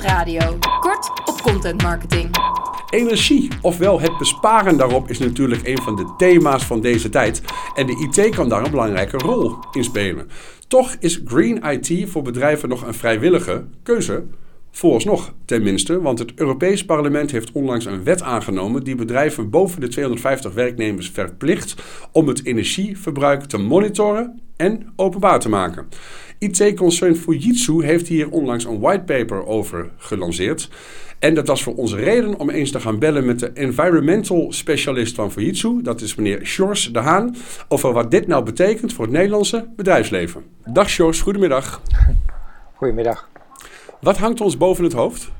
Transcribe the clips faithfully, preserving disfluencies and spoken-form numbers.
Radio. Kort op content marketing. Energie, ofwel het besparen daarop, is natuurlijk een van de thema's van deze tijd. En de I T kan daar een belangrijke rol in spelen. Toch is Green I T voor bedrijven nog een vrijwillige keuze. Vooralsnog tenminste, want het Europees Parlement heeft onlangs een wet aangenomen die bedrijven boven de tweehonderdvijftig werknemers verplicht om het energieverbruik te monitoren en openbaar te maken. I T-concern Fujitsu heeft hier onlangs een whitepaper over gelanceerd. En dat was voor ons reden om eens te gaan bellen met de environmental specialist van Fujitsu. Dat is meneer Sjors de Haan. Over wat dit nou betekent voor het Nederlandse bedrijfsleven. Dag Sjors, goedemiddag. Goedemiddag. Wat hangt ons boven het hoofd?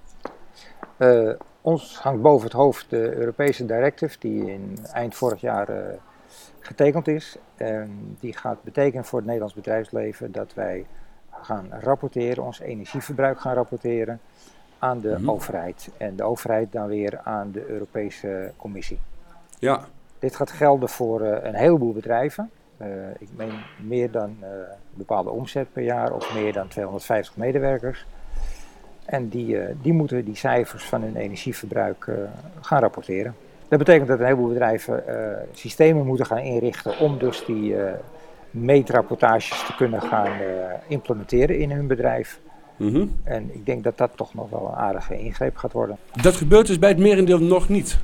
Uh, ons hangt boven het hoofd de Europese directive die in eind vorig jaar uh, getekend is. Uh, die gaat betekenen voor het Nederlands bedrijfsleven dat wij gaan rapporteren, ons energieverbruik gaan rapporteren aan de mm-hmm. overheid. En de overheid dan weer aan de Europese Commissie. Ja. Dit gaat gelden voor uh, een heleboel bedrijven. Uh, ik meen meer dan uh, een bepaalde omzet per jaar of meer dan tweehonderdvijftig medewerkers. En die, uh, die moeten die cijfers van hun energieverbruik uh, gaan rapporteren. Dat betekent dat een heleboel bedrijven uh, systemen moeten gaan inrichten om dus die uh, meetrapportages te kunnen gaan uh, implementeren in hun bedrijf. Mm-hmm. En ik denk dat dat toch nog wel een aardige ingreep gaat worden. Dat gebeurt dus bij het merendeel nog niet?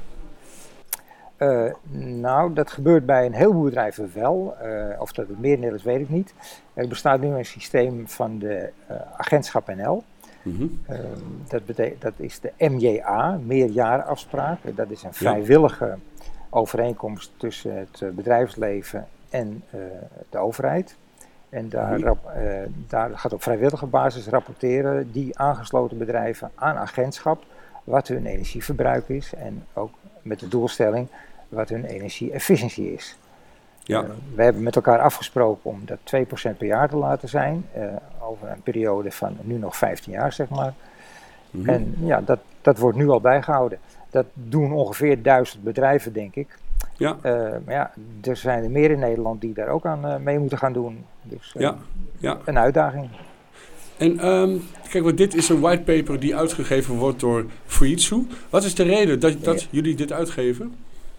Uh, nou, dat gebeurt bij een heleboel bedrijven wel. Uh, of dat het merendeel is, weet ik niet. Er bestaat nu een systeem van de uh, agentschap N L. Mm-hmm. Uh, dat, betekent, dat is de M J A, meerjarenafspraak. Dat is een vrijwillige ja. overeenkomst tussen het bedrijfsleven en uh, de overheid. En daar, mm-hmm. rap, uh, daar gaat op vrijwillige basis rapporteren die aangesloten bedrijven aan agentschap wat hun energieverbruik is en ook met de doelstelling wat hun energie-efficiëntie is. Ja. Uh, we hebben met elkaar afgesproken om dat twee procent per jaar te laten zijn, uh, over een periode van nu nog vijftien jaar, zeg maar. Mm-hmm. En ja, dat, dat wordt nu al bijgehouden. Dat doen ongeveer duizend bedrijven, denk ik. Ja. Uh, maar ja, er zijn er meer in Nederland die daar ook aan uh, mee moeten gaan doen. Dus uh, ja. Ja. een uitdaging. En um, kijk, want dit is een whitepaper die uitgegeven wordt door Fujitsu. Wat is de reden dat, dat ja. jullie dit uitgeven?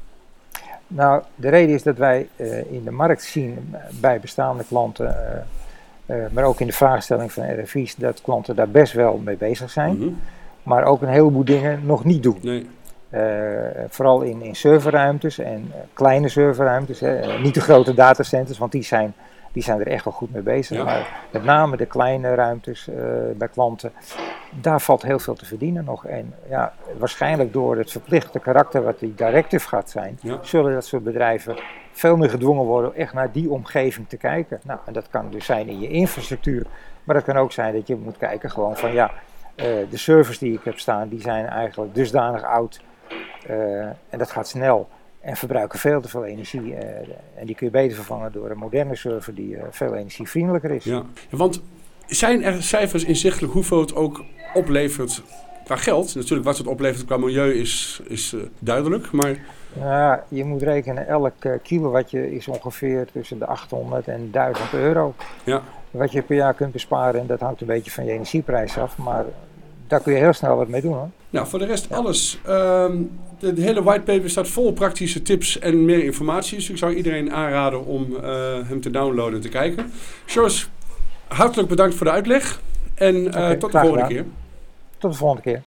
Nou, de reden is dat wij uh, in de markt zien bij bestaande klanten, uh, uh, maar ook in de vraagstelling van R F I's, dat klanten daar best wel mee bezig zijn. Mm-hmm. Maar ook een heleboel dingen nog niet doen. Nee. Uh, vooral in, in serverruimtes en uh, kleine serverruimtes. Hè. Uh, niet de grote datacenters, want die zijn, die zijn er echt wel goed mee bezig. Ja. Maar met name de kleine ruimtes uh, bij klanten, daar valt heel veel te verdienen nog. En ja, waarschijnlijk door het verplichte karakter wat die directive gaat zijn, ja. zullen dat soort bedrijven veel meer gedwongen worden om echt naar die omgeving te kijken. Nou, en dat kan dus zijn in je infrastructuur, maar dat kan ook zijn dat je moet kijken gewoon van ja, uh, de servers die ik heb staan, die zijn eigenlijk dusdanig oud. Uh, en dat gaat snel en verbruiken veel te veel energie. Uh, en die kun je beter vervangen door een moderne server die uh, veel energievriendelijker is. Ja, want zijn er cijfers inzichtelijk hoeveel het ook oplevert qua geld? Natuurlijk wat het oplevert qua milieu is, is uh, duidelijk, maar... Ja, je moet rekenen, elk uh, kilowattje is ongeveer tussen de achthonderd en duizend euro. Ja. Wat je per jaar kunt besparen, en dat hangt een beetje van je energieprijs af, maar... Daar kun je heel snel wat mee doen, hoor. Nou, voor de rest ja. alles. Um, de, de hele whitepaper staat vol praktische tips en meer informatie. Dus ik zou iedereen aanraden om uh, hem te downloaden en te kijken. Sjors, hartelijk bedankt voor de uitleg. En uh, okay, tot de volgende gedaan. keer. Tot de volgende keer.